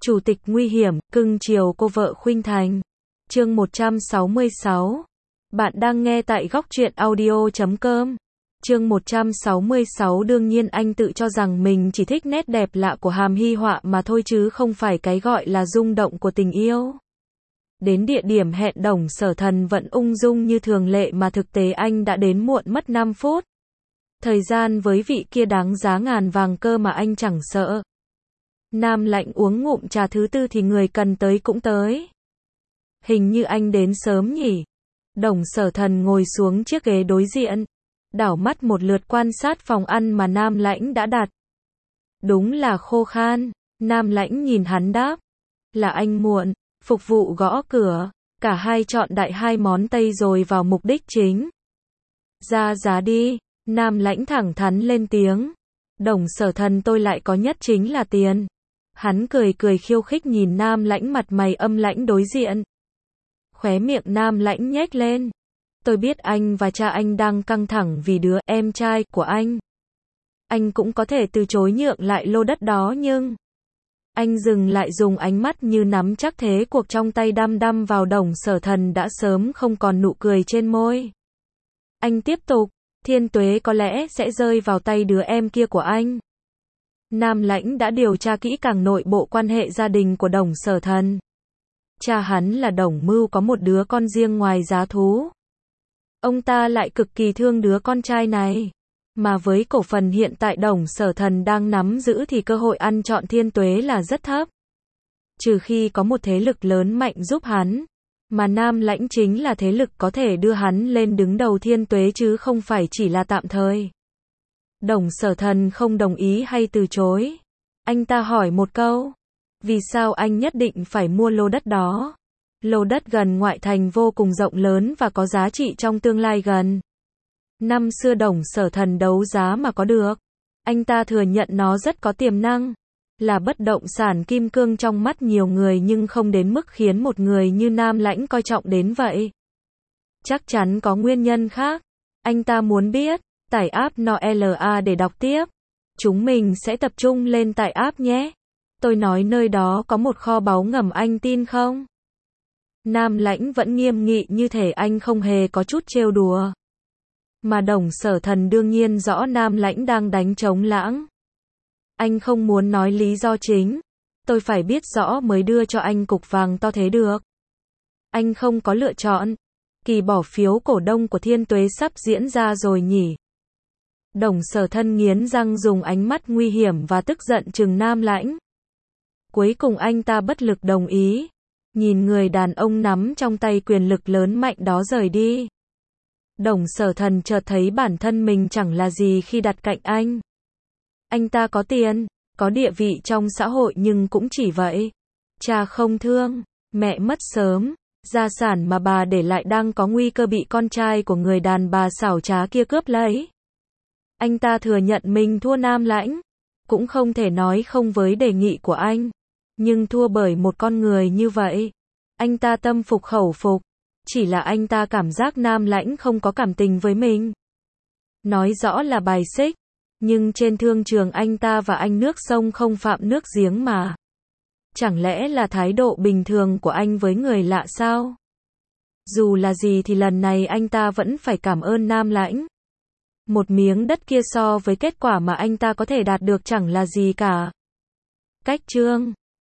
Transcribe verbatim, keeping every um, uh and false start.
Chủ tịch nguy hiểm, cưng chiều cô vợ khuynh thành. Chương một trăm sáu mươi sáu. Bạn đang nghe tại góc truyện audio chấm com. Chương một trăm sáu mươi sáu. Đương nhiên anh tự cho rằng mình chỉ thích nét đẹp lạ của Hàm Hy Họa mà thôi chứ không phải cái gọi là rung động của tình yêu. Đến địa điểm hẹn, Đồng Sở Thần vẫn ung dung như thường lệ mà thực tế anh đã đến muộn mất năm phút. Thời gian với vị kia đáng giá ngàn vàng cơ mà anh chẳng sợ. Nam Lãnh uống ngụm trà thứ tư thì người cần tới cũng tới. Hình như anh đến sớm nhỉ? Đồng Sở Thần ngồi xuống chiếc ghế đối diện, đảo mắt một lượt quan sát phòng ăn mà Nam Lãnh đã đặt. Đúng là khô khan. Nam Lãnh nhìn hắn đáp. Là anh muộn. Phục vụ gõ cửa. Cả hai chọn đại hai món Tây rồi vào mục đích chính. Ra giá đi. Nam Lãnh thẳng thắn lên tiếng. Đồng Sở Thần, tôi lại có nhất chính là tiền. Hắn cười cười khiêu khích nhìn Nam Lãnh mặt mày âm lãnh đối diện. Khóe miệng Nam Lãnh nhếch lên. Tôi biết anh và cha anh đang căng thẳng vì đứa em trai của anh. Anh cũng có thể từ chối nhượng lại lô đất đó nhưng... Anh dừng lại, dùng ánh mắt như nắm chắc thế cuộc trong tay đăm đăm vào Đồng Sở Thần đã sớm không còn nụ cười trên môi. Anh tiếp tục. Thiên Tuế có lẽ sẽ rơi vào tay đứa em kia của anh. Nam Lãnh đã điều tra kỹ càng nội bộ quan hệ gia đình của Đồng Sở Thần. Cha hắn là Đồng Mưu có một đứa con riêng ngoài giá thú. Ông ta lại cực kỳ thương đứa con trai này. Mà với cổ phần hiện tại Đồng Sở Thần đang nắm giữ thì cơ hội ăn trọn Thiên Tuế là rất thấp. Trừ khi có một thế lực lớn mạnh giúp hắn. Mà Nam Lãnh chính là thế lực có thể đưa hắn lên đứng đầu Thiên Tuế chứ không phải chỉ là tạm thời. Đồng Sở Thần không đồng ý hay từ chối. Anh ta hỏi một câu. Vì sao anh nhất định phải mua lô đất đó? Lô đất gần ngoại thành vô cùng rộng lớn và có giá trị trong tương lai gần. Năm xưa Đồng Sở Thần đấu giá mà có được. Anh ta thừa nhận nó rất có tiềm năng. Là bất động sản kim cương trong mắt nhiều người nhưng không đến mức khiến một người như Nam Lãnh coi trọng đến vậy. Chắc chắn có nguyên nhân khác. Anh ta muốn biết. Tải app en o lờ a để đọc tiếp. Chúng mình sẽ tập trung lên tải app nhé. Tôi nói nơi đó có một kho báu ngầm, anh tin không? Nam Lãnh vẫn nghiêm nghị như thể anh không hề có chút trêu đùa. Mà Đồng Sở Thần đương nhiên rõ Nam Lãnh đang đánh trống lãng. Anh không muốn nói lý do chính. Tôi phải biết rõ mới đưa cho anh cục vàng to thế được. Anh không có lựa chọn. Kỳ bỏ phiếu cổ đông của Thiên Tuế sắp diễn ra rồi nhỉ? Đồng Sở Thần nghiến răng, dùng ánh mắt nguy hiểm và tức giận trừng Nam Lãnh. Cuối cùng anh ta bất lực đồng ý. Nhìn người đàn ông nắm trong tay quyền lực lớn mạnh đó rời đi. Đồng Sở Thần chợt thấy bản thân mình chẳng là gì khi đặt cạnh anh. Anh ta có tiền, có địa vị trong xã hội nhưng cũng chỉ vậy. Cha không thương, mẹ mất sớm, gia sản mà bà để lại đang có nguy cơ bị con trai của người đàn bà xảo trá kia cướp lấy. Anh ta thừa nhận mình thua Nam Lãnh, cũng không thể nói không với đề nghị của anh. Nhưng thua bởi một con người như vậy, anh ta tâm phục khẩu phục. Chỉ là anh ta cảm giác Nam Lãnh không có cảm tình với mình. Nói rõ là bài xích. Nhưng trên thương trường anh ta và anh nước sông không phạm nước giếng mà. Chẳng lẽ là thái độ bình thường của anh với người lạ sao? Dù là gì thì lần này anh ta vẫn phải cảm ơn Nam Lãnh. Một miếng đất kia so với kết quả mà anh ta có thể đạt được chẳng là gì cả. Cách chương